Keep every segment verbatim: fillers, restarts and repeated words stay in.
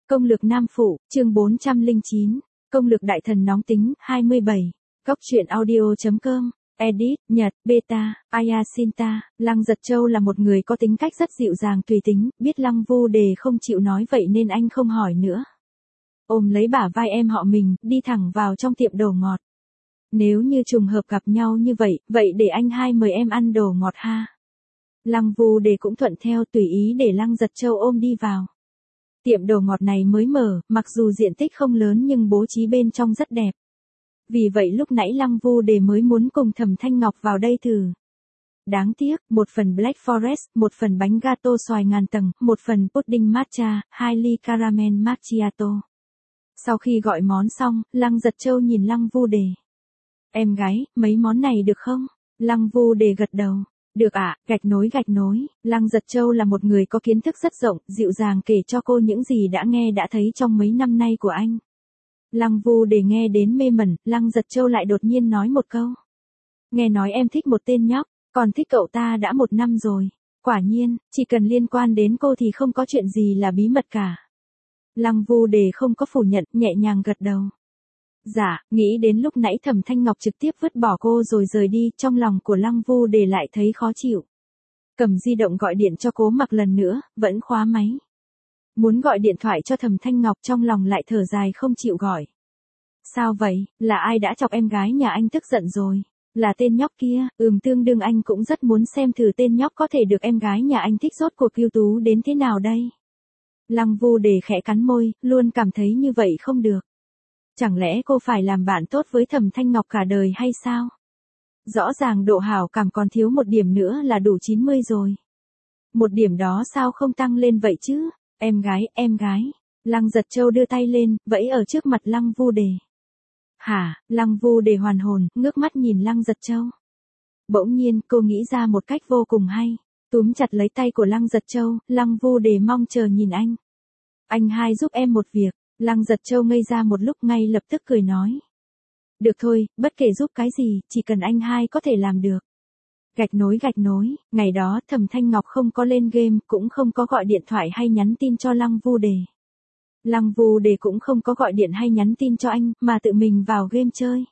Công lược nam phụ, chương bốn trăm lẻ chín. Công lược đại thần nóng tính, hai mươi bảy. Góc truyện audio.com. Edit, Nhật, Beta, Ayasinta. Lăng Giật Châu là một người có tính cách rất dịu dàng tùy tính, biết Lăng Vu Đề không chịu nói vậy nên anh không hỏi nữa. Ôm lấy bả vai em họ mình, đi thẳng vào trong tiệm đồ ngọt. Nếu như trùng hợp gặp nhau như vậy, vậy để anh hai mời em ăn đồ ngọt ha. Lăng Vu Đề cũng thuận theo, tùy ý để Lăng Giật Châu ôm đi vào. Tiệm đồ ngọt này mới mở, mặc dù diện tích không lớn nhưng bố trí bên trong rất đẹp. Vì vậy lúc nãy Lăng Vu Đề mới muốn cùng Thẩm Thanh Ngọc vào đây thử. Đáng tiếc, một phần Black Forest, một phần bánh gato xoài ngàn tầng, một phần pudding matcha, hai ly caramel macchiato. Sau khi gọi món xong, Lăng Giật Châu nhìn Lăng Vu Đề. Em gái, mấy món này được không? Lăng Vu Đề gật đầu. Được ạ, à, gạch nối gạch nối. Lăng Giật Châu là một người có kiến thức rất rộng, dịu dàng kể cho cô những gì đã nghe đã thấy trong mấy năm nay của anh. Lăng Vu Đề nghe đến mê mẩn, Lăng Giật Châu lại đột nhiên nói một câu. Nghe nói em thích một tên nhóc, còn thích cậu ta đã một năm rồi. Quả nhiên, chỉ cần liên quan đến cô thì không có chuyện gì là bí mật cả. Lăng Vu Đề không có phủ nhận, nhẹ nhàng gật đầu. Dạ, nghĩ đến lúc nãy Thẩm Thanh Ngọc trực tiếp vứt bỏ cô rồi rời đi, trong lòng của Lăng Vu Đề lại thấy khó chịu. Cầm di động gọi điện cho Cố Mặc lần nữa, vẫn khóa máy. Muốn gọi điện thoại cho Thẩm Thanh Ngọc, trong lòng lại thở dài không chịu gọi. Sao vậy, là ai đã chọc em gái nhà anh tức giận rồi? Là tên nhóc kia, ừm tương đương anh cũng rất muốn xem thử tên nhóc có thể được em gái nhà anh thích rốt cuộc ưu tú đến thế nào đây. Lăng Vu Đề khẽ cắn môi, luôn cảm thấy như vậy không được. Chẳng lẽ cô phải làm bạn tốt với Thẩm Thanh Ngọc cả đời hay sao? Rõ ràng độ hảo cảm còn thiếu một điểm nữa là đủ chín mươi rồi. Một điểm đó sao không tăng lên vậy chứ? Em gái, em gái. Lăng Giật Châu đưa tay lên, vẫy ở trước mặt Lăng Vu Đề. Hả? Lăng Vu Đề hoàn hồn, ngước mắt nhìn Lăng Giật Châu. Bỗng nhiên, cô nghĩ ra một cách vô cùng hay. Túm chặt lấy tay của Lăng Giật Châu, Lăng Vu Đề mong chờ nhìn anh. Anh hai giúp em một việc. Lăng Giật Châu ngây ra một lúc, ngay lập tức cười nói. Được thôi, bất kể giúp cái gì, chỉ cần anh hai có thể làm được. Gạch nối gạch nối, ngày đó Thẩm Thanh Ngọc không có lên game, cũng không có gọi điện thoại hay nhắn tin cho Lăng Vu Đề. Lăng Vu Đề cũng không có gọi điện hay nhắn tin cho anh, mà tự mình vào game chơi.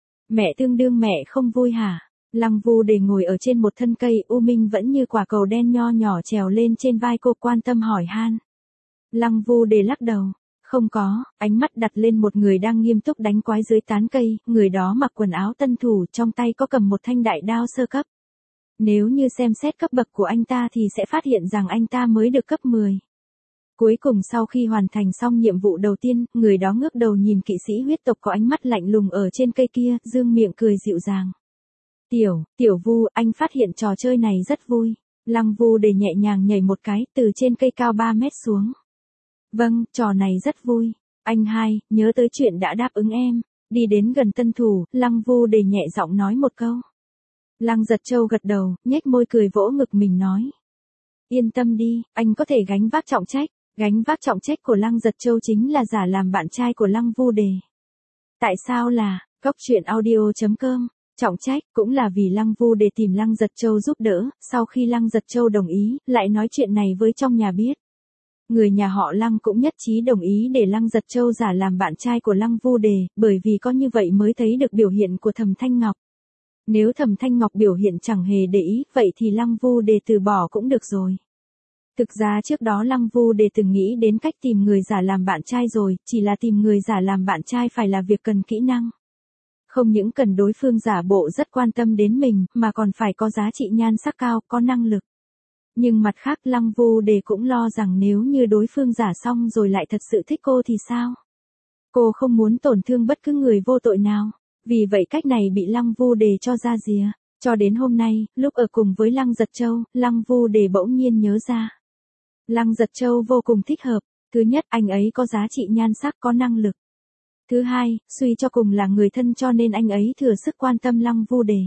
Mẹ tương đương mẹ không vui hả? Lăng Vu Đề ngồi ở trên một thân cây, u minh vẫn như quả cầu đen nho nhỏ trèo lên trên vai cô, quan tâm hỏi han. Lăng Vu Đề lắc đầu. Không có, ánh mắt đặt lên một người đang nghiêm túc đánh quái dưới tán cây, người đó mặc quần áo tân thủ, trong tay có cầm một thanh đại đao sơ cấp. Nếu như xem xét cấp bậc của anh ta thì sẽ phát hiện rằng anh ta mới được cấp mười. Cuối cùng sau khi hoàn thành xong nhiệm vụ đầu tiên, người đó ngước đầu nhìn kỵ sĩ huyết tộc có ánh mắt lạnh lùng ở trên cây kia, dương miệng cười dịu dàng. Tiểu, Tiểu Vu, anh phát hiện trò chơi này rất vui. Lăng Vu Đề nhẹ nhàng nhảy một cái, từ trên cây cao ba mét xuống. Vâng, trò này rất vui. Anh hai, nhớ tới chuyện đã đáp ứng em. Đi đến gần tân thủ, Lăng Vu Đề nhẹ giọng nói một câu. Lăng Giật Châu gật đầu, nhếch môi cười vỗ ngực mình nói. Yên tâm đi, anh có thể gánh vác trọng trách. Gánh vác trọng trách của Lăng Giật Châu chính là giả làm bạn trai của Lăng Vu Đề. Tại sao là, góc truyện audio.com. Trọng trách cũng là vì Lăng Vu Đề tìm Lăng Giật Châu giúp đỡ, sau khi Lăng Giật Châu đồng ý, lại nói chuyện này với trong nhà biết. Người nhà họ Lăng cũng nhất trí đồng ý để Lăng Giật Châu giả làm bạn trai của Lăng Vu Đề, bởi vì có như vậy mới thấy được biểu hiện của Thẩm Thanh Ngọc. Nếu Thẩm Thanh Ngọc biểu hiện chẳng hề để ý, vậy thì Lăng Vu Đề từ bỏ cũng được rồi. Thực ra trước đó Lăng Vu Đề từng nghĩ đến cách tìm người giả làm bạn trai rồi, chỉ là tìm người giả làm bạn trai phải là việc cần kỹ năng. Không những cần đối phương giả bộ rất quan tâm đến mình, mà còn phải có giá trị nhan sắc cao, có năng lực. Nhưng mặt khác Lăng Vu Đề cũng lo rằng nếu như đối phương giả xong rồi lại thật sự thích cô thì sao? Cô không muốn tổn thương bất cứ người vô tội nào. Vì vậy cách này bị Lăng Vu Đề cho ra rìa. Cho đến hôm nay, lúc ở cùng với Lăng Giật Châu, Lăng Vu Đề bỗng nhiên nhớ ra. Lăng Giật Châu vô cùng thích hợp. Thứ nhất, anh ấy có giá trị nhan sắc, có năng lực. Thứ hai, suy cho cùng là người thân cho nên anh ấy thừa sức quan tâm Lăng Vu Đề.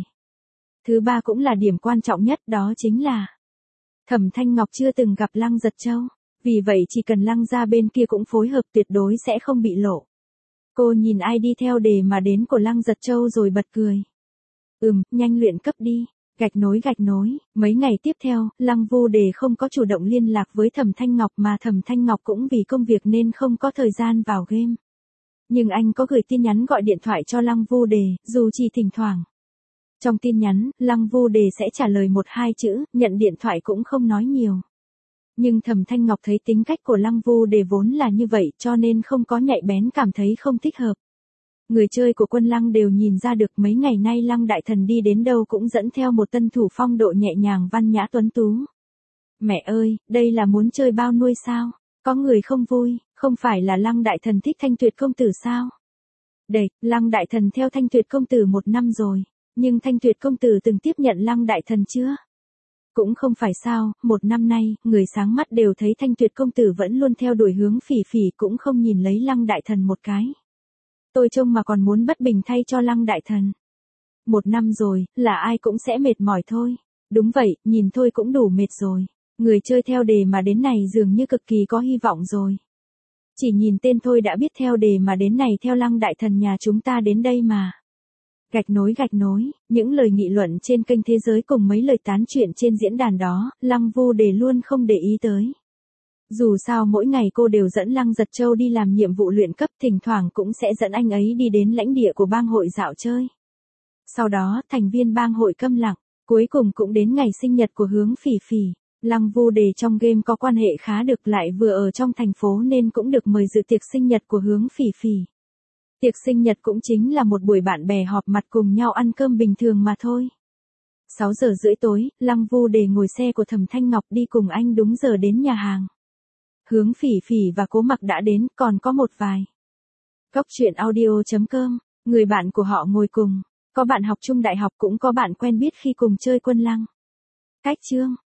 Thứ ba cũng là điểm quan trọng nhất, đó chính là Thẩm Thanh Ngọc chưa từng gặp Lăng Giật Châu, vì vậy chỉ cần Lăng gia bên kia cũng phối hợp tuyệt đối sẽ không bị lộ. Cô nhìn ai đi theo đề mà đến của Lăng Giật Châu rồi bật cười. Ừm, nhanh luyện cấp đi. Gạch nối gạch nối, mấy ngày tiếp theo, Lăng Vu Đề không có chủ động liên lạc với Thẩm Thanh Ngọc mà Thẩm Thanh Ngọc cũng vì công việc nên không có thời gian vào game. Nhưng anh có gửi tin nhắn gọi điện thoại cho Lăng Vu Đề, dù chỉ thỉnh thoảng. Trong tin nhắn, Lăng Vu Đề sẽ trả lời một hai chữ, nhận điện thoại cũng không nói nhiều. Nhưng Thẩm Thanh Ngọc thấy tính cách của Lăng Vu Đề vốn là như vậy cho nên không có nhạy bén cảm thấy không thích hợp. Người chơi của Quân Lăng đều nhìn ra được mấy ngày nay Lăng Đại Thần đi đến đâu cũng dẫn theo một tân thủ phong độ nhẹ nhàng văn nhã tuấn tú. Mẹ ơi, đây là muốn chơi bao nuôi sao? Có người không vui, không phải là Lăng Đại Thần thích Thanh Tuyệt công tử sao? Đệt, Lăng Đại Thần theo Thanh Tuyệt công tử một năm rồi, nhưng Thanh Tuyệt công tử từng tiếp nhận Lăng Đại Thần chưa? Cũng không phải sao, một năm nay, người sáng mắt đều thấy Thanh Tuyệt công tử vẫn luôn theo đuổi hướng Phỉ Phỉ cũng không nhìn lấy Lăng Đại Thần một cái. Tôi trông mà còn muốn bất bình thay cho Lăng Đại Thần. Một năm rồi, là ai cũng sẽ mệt mỏi thôi. Đúng vậy, nhìn thôi cũng đủ mệt rồi. Người chơi theo đề mà đến này dường như cực kỳ có hy vọng rồi. Chỉ nhìn tên thôi đã biết theo đề mà đến này theo Lăng Đại Thần nhà chúng ta đến đây mà. Gạch nối gạch nối, những lời nghị luận trên kênh Thế Giới cùng mấy lời tán chuyện trên diễn đàn đó, Lăng Vu Đề luôn không để ý tới. Dù sao mỗi ngày cô đều dẫn Lăng Giật Châu đi làm nhiệm vụ luyện cấp, thỉnh thoảng cũng sẽ dẫn anh ấy đi đến lãnh địa của bang hội dạo chơi. Sau đó, thành viên bang hội câm lặng, cuối cùng cũng đến ngày sinh nhật của Hướng Phỉ Phỉ. Lăng Vu Đề trong game có quan hệ khá được lại vừa ở trong thành phố nên cũng được mời dự tiệc sinh nhật của Hướng Phỉ Phỉ. Tiệc sinh nhật cũng chính là một buổi bạn bè họp mặt cùng nhau ăn cơm bình thường mà thôi. sáu giờ rưỡi tối, Lăng Vu Đề ngồi xe của Thẩm Thanh Ngọc đi cùng anh đúng giờ đến nhà hàng. Hướng Phỉ Phỉ và Cố Mặc đã đến, còn có một vài. Góc truyện audio chấm com, người bạn của họ ngồi cùng. Có bạn học chung đại học cũng có bạn quen biết khi cùng chơi Quân Lăng. Cách chương.